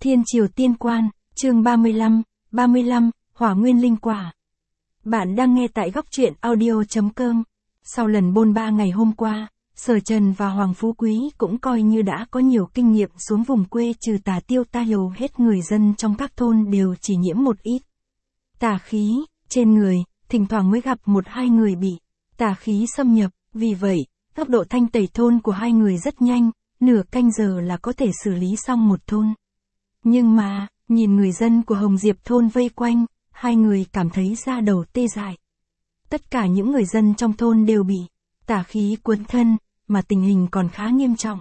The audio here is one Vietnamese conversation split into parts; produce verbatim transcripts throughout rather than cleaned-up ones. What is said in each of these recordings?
Thiên Triều Tiên Quan, chương ba mươi lăm, ba mươi lăm, Hỏa Nguyên Linh Quả. Bạn đang nghe tại góc truyện audio chấm com. Sau lần bôn ba ngày hôm qua, Sở Trần và Hoàng Phú Quý cũng coi như đã có nhiều kinh nghiệm xuống vùng quê trừ tà tiêu ta hầu hết người dân trong các thôn đều chỉ nhiễm một ít tà khí trên người, thỉnh thoảng mới gặp một hai người bị tà khí xâm nhập, vì vậy, tốc độ thanh tẩy thôn của hai người rất nhanh, nửa canh giờ là có thể xử lý xong một thôn. Nhưng mà, nhìn người dân của Hồng Diệp thôn vây quanh, hai người cảm thấy da đầu tê dại. Tất cả những người dân trong thôn đều bị tà khí cuốn thân, mà tình hình còn khá nghiêm trọng.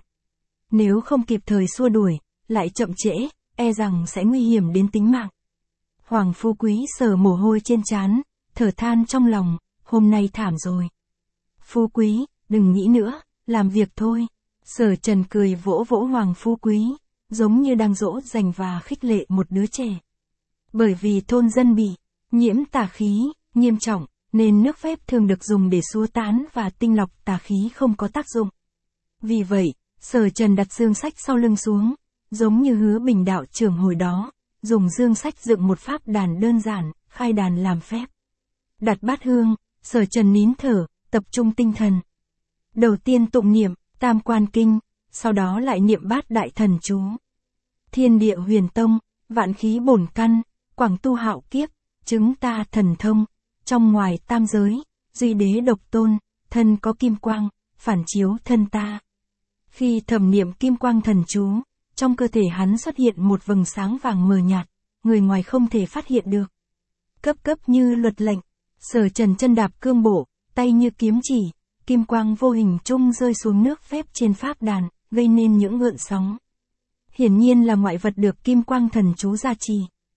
Nếu không kịp thời xua đuổi, lại chậm trễ, e rằng sẽ nguy hiểm đến tính mạng. Hoàng Phú Quý sờ mồ hôi trên trán, thở than trong lòng, hôm nay thảm rồi. Phú Quý, đừng nghĩ nữa, làm việc thôi. Sở Trần cười vỗ vỗ Hoàng Phú Quý, giống như đang dỗ dành và khích lệ một đứa trẻ. Bởi vì thôn dân bị nhiễm tà khí nghiêm trọng, nên nước phép thường được dùng để xua tán và tinh lọc tà khí không có tác dụng. Vì vậy, Sở Trần đặt dương sách sau lưng xuống, giống như hứa Bình đạo trưởng hồi đó, dùng dương sách dựng một pháp đàn đơn giản, khai đàn làm phép. Đặt bát hương, Sở Trần nín thở, tập trung tinh thần. Đầu tiên tụng niệm Tam Quan Kinh, sau đó lại niệm bát đại thần chú. Thiên địa huyền tông, vạn khí bổn căn, quảng tu hạo kiếp, chứng ta thần thông, trong ngoài tam giới, duy đế độc tôn, thân có kim quang, phản chiếu thân ta. Khi thầm niệm kim quang thần chú, trong cơ thể hắn xuất hiện một vầng sáng vàng mờ nhạt, người ngoài không thể phát hiện được. Cấp cấp như luật lệnh, Sở Trần chân đạp cương bộ, tay như kiếm chỉ, kim quang vô hình trung rơi xuống nước phép trên pháp đàn, gây nên những gợn sóng. Hiển nhiên là ngoại vật được kim quang thần chú gia trì.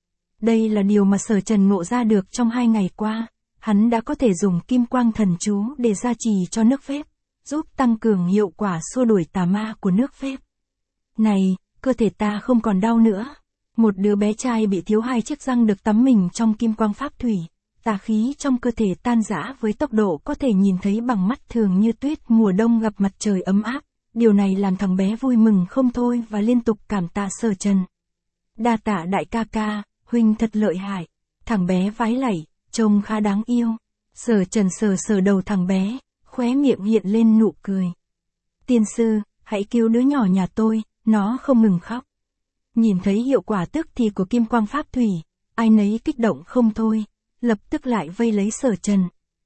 Đây là điều mà Sở Trần ngộ ra được trong hai ngày qua, hắn đã có thể dùng kim quang thần chú để gia trì cho nước phép, giúp tăng cường hiệu quả xua đuổi tà ma của nước phép. Này, cơ thể ta không còn đau nữa. Một đứa bé trai bị thiếu hai chiếc răng được tắm mình trong kim quang pháp thủy, tà khí trong cơ thể tan rã với tốc độ có thể nhìn thấy bằng mắt thường như tuyết mùa đông gặp mặt trời ấm áp. Điều này làm thằng bé vui mừng không thôi và liên tục cảm tạ Sở Trần. Đa tạ đại ca ca, huynh thật lợi hại. Thằng bé vái lạy, trông khá đáng yêu. Sở Trần sờ sờ đầu thằng bé, khóe miệng hiện lên nụ cười. Tiên sư, hãy cứu đứa nhỏ nhà tôi, nó không ngừng khóc. Nhìn thấy hiệu quả tức thì của kim quang pháp thủy, ai nấy kích động không thôi, lập tức lại vây lấy Sở Trần.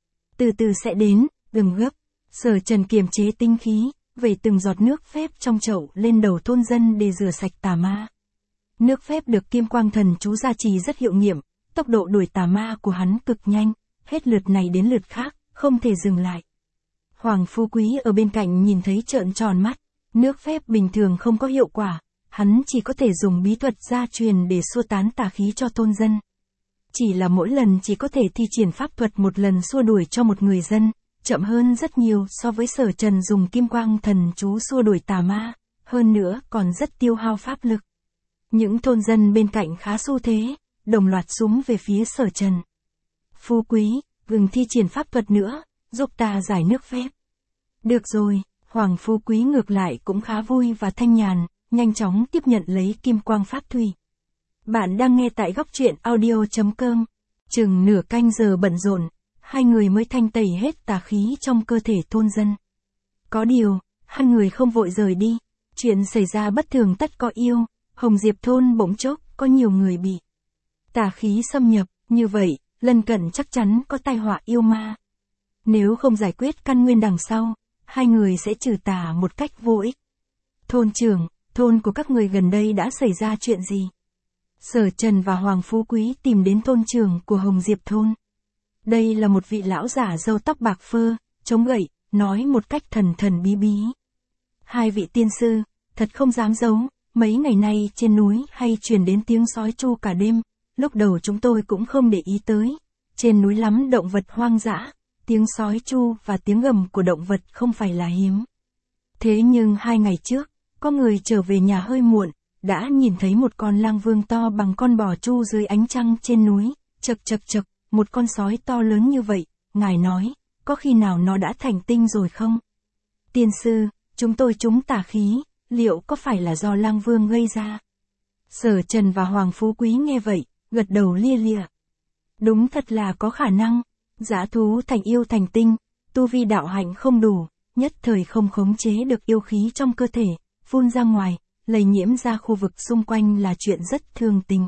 Từ từ sẽ đến, đừng gấp. Sở Trần kiềm chế tinh khí, vẩy từng giọt nước phép trong chậu lên đầu thôn dân để rửa sạch tà ma. Nước phép được kim quang thần chú gia trì rất hiệu nghiệm, tốc độ đuổi tà ma của hắn cực nhanh, hết lượt này đến lượt khác, không thể dừng lại. Hoàng Phú Quý ở bên cạnh nhìn thấy trợn tròn mắt, nước phép bình thường không có hiệu quả, hắn chỉ có thể dùng bí thuật gia truyền để xua tán tà khí cho thôn dân. Chỉ là mỗi lần chỉ có thể thi triển pháp thuật một lần xua đuổi cho một người dân, chậm hơn rất nhiều so với Sở Trần dùng kim quang thần chú xua đuổi tà ma, hơn nữa còn rất tiêu hao pháp lực. Những thôn dân bên cạnh khá xu thế, đồng loạt súng về phía Sở Trần. Phú Quý, đừng thi triển pháp thuật nữa, giúp ta giải nước phép. Được rồi, Hoàng Phú Quý ngược lại cũng khá vui và thanh nhàn, nhanh chóng tiếp nhận lấy kim quang pháp thủy. Bạn đang nghe tại góc truyện audio chấm com. Chừng nửa canh giờ bận rộn, hai người mới thanh tẩy hết tà khí trong cơ thể thôn dân. Có điều, hai người không vội rời đi, chuyện xảy ra bất thường tất có yêu, Hồng Diệp thôn bỗng chốc có nhiều người bị tà khí xâm nhập, như vậy, lân cận chắc chắn có tai họa yêu ma. Nếu không giải quyết căn nguyên đằng sau, hai người sẽ trừ tà một cách vô ích. Thôn trưởng, thôn của các người gần đây đã xảy ra chuyện gì? Sở Trần và Hoàng Phú Quý tìm đến thôn trưởng của Hồng Diệp thôn. Đây là một vị lão giả râu tóc bạc phơ, chống gậy, nói một cách thần thần bí bí. Hai vị tiên sư, thật không dám giấu, mấy ngày nay trên núi hay truyền đến tiếng sói tru cả đêm, lúc đầu chúng tôi cũng không để ý tới. Trên núi lắm động vật hoang dã, tiếng sói tru và tiếng gầm của động vật không phải là hiếm. Thế nhưng hai ngày trước, có người trở về nhà hơi muộn, đã nhìn thấy một con lang vương to bằng con bò tru dưới ánh trăng trên núi, chật chật chật, một con sói to lớn như vậy, ngài nói, có khi nào nó đã thành tinh rồi không? Tiên sư, chúng tôi trúng tà khí, liệu có phải là do lang vương gây ra? Sở Trần và Hoàng Phú Quý nghe vậy, gật đầu lia lịa. Đúng thật là có khả năng, dã thú thành yêu thành tinh, tu vi đạo hạnh không đủ, nhất thời không khống chế được yêu khí trong cơ thể, phun ra ngoài, lây nhiễm ra khu vực xung quanh là chuyện rất thường tình.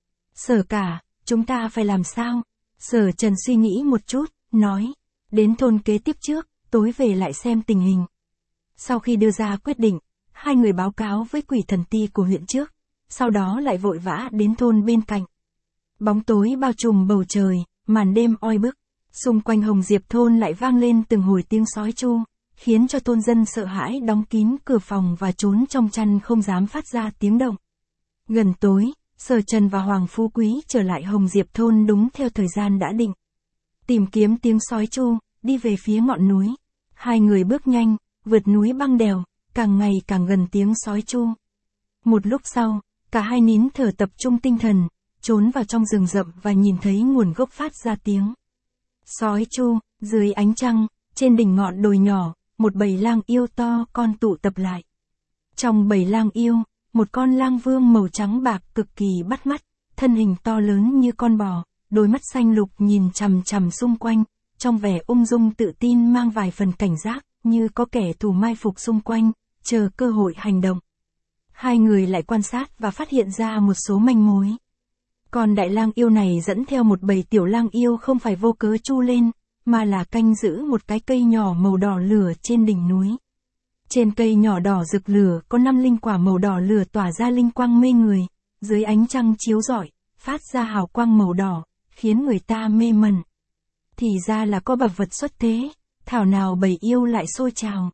Sở cả, chúng ta phải làm sao? Sở Trần suy nghĩ một chút, nói, đến thôn kế tiếp trước, tối về lại xem tình hình. Sau khi đưa ra quyết định, hai người báo cáo với quỷ thần ti của huyện trước, sau đó lại vội vã đến thôn bên cạnh. Bóng tối bao trùm bầu trời, màn đêm oi bức, xung quanh Hồng Diệp thôn lại vang lên từng hồi tiếng sói tru, khiến cho thôn dân sợ hãi đóng kín cửa phòng và trốn trong chăn không dám phát ra tiếng động. Gần tối, Sở Trần và Hoàng Phú Quý trở lại Hồng Diệp thôn đúng theo thời gian đã định. Tìm kiếm tiếng sói tru, đi về phía ngọn núi. Hai người bước nhanh, vượt núi băng đèo, càng ngày càng gần tiếng sói tru. Một lúc sau, cả hai nín thở tập trung tinh thần, trốn vào trong rừng rậm và nhìn thấy nguồn gốc phát ra tiếng sói tru. Dưới ánh trăng, trên đỉnh ngọn đồi nhỏ, một bầy lang yêu to con tụ tập lại. Trong bầy lang yêu, một con lang vương màu trắng bạc cực kỳ bắt mắt, thân hình to lớn như con bò, đôi mắt xanh lục nhìn chằm chằm xung quanh, trong vẻ ung dung tự tin mang vài phần cảnh giác, như có kẻ thù mai phục xung quanh, chờ cơ hội hành động. Hai người lại quan sát và phát hiện ra một số manh mối. Còn đại lang yêu này dẫn theo một bầy tiểu lang yêu không phải vô cớ chu lên, mà là canh giữ một cái cây nhỏ màu đỏ lửa trên đỉnh núi. Trên cây nhỏ đỏ rực lửa có năm linh quả màu đỏ lửa tỏa ra linh quang mê người, dưới ánh trăng chiếu rọi, phát ra hào quang màu đỏ, khiến người ta mê mẩn. Thì ra là có bậc vật xuất thế, thảo nào bầy yêu lại sôi trào.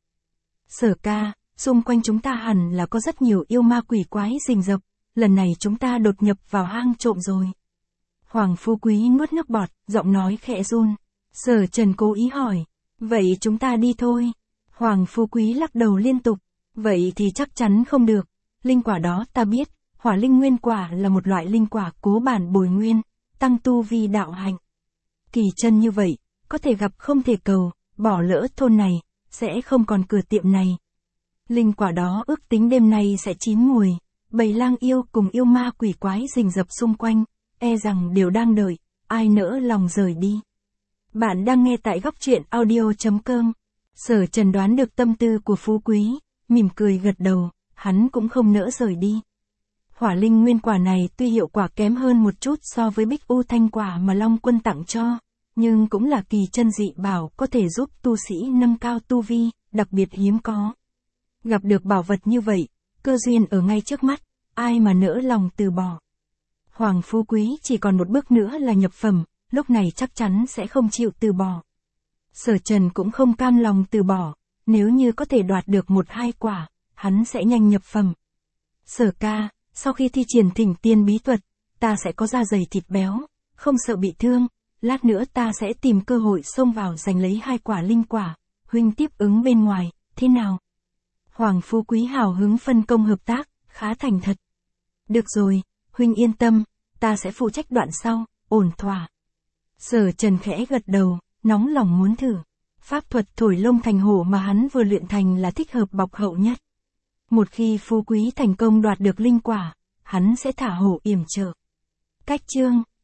Sở ca, xung quanh chúng ta hẳn là có rất nhiều yêu ma quỷ quái rình rập, lần này chúng ta đột nhập vào hang trộm rồi. Hoàng Phú Quý nuốt nước bọt, giọng nói khẽ run. Sở Trần cố ý hỏi, vậy chúng ta đi thôi. Hoàng Phú Quý lắc đầu liên tục, vậy thì chắc chắn không được. Linh quả đó ta biết, hỏa linh nguyên quả là một loại linh quả cố bản bồi nguyên, tăng tu vi đạo hạnh. Kỳ chân như vậy, có thể gặp không thể cầu, bỏ lỡ thôn này, sẽ không còn cửa tiệm này. Linh quả đó ước tính đêm nay sẽ chín mùi, bầy lang yêu cùng yêu ma quỷ quái rình rập xung quanh, e rằng đều đang đợi, ai nỡ lòng rời đi. Bạn đang nghe tại góc truyện audio chấm com. Sở Trần đoán được tâm tư của Phú Quý, mỉm cười gật đầu, hắn cũng không nỡ rời đi. Hỏa linh nguyên quả này tuy hiệu quả kém hơn một chút so với bích u thanh quả mà Long Quân tặng cho, nhưng cũng là kỳ chân dị bảo có thể giúp tu sĩ nâng cao tu vi, đặc biệt hiếm có. Gặp được bảo vật như vậy, cơ duyên ở ngay trước mắt, ai mà nỡ lòng từ bỏ. Hoàng Phú Quý chỉ còn một bước nữa là nhập phẩm, lúc này chắc chắn sẽ không chịu từ bỏ. Sở Trần cũng không cam lòng từ bỏ, nếu như có thể đoạt được một hai quả, hắn sẽ nhanh nhập phẩm. Sở ca, sau khi thi triển thỉnh tiên bí thuật, ta sẽ có da dày thịt béo, không sợ bị thương, lát nữa ta sẽ tìm cơ hội xông vào giành lấy hai quả linh quả, huynh tiếp ứng bên ngoài, thế nào? Hoàng Phú Quý hào hứng phân công hợp tác, khá thành thật. Được rồi, huynh yên tâm, ta sẽ phụ trách đoạn sau, ổn thỏa. Sở Trần khẽ gật đầu, nóng lòng muốn thử. Pháp thuật thổi lông thành hổ mà hắn vừa luyện thành là thích hợp bọc hậu nhất. Một khi Phú Quý thành công đoạt được linh quả, hắn sẽ thả hổ yểm trợ. Cách chương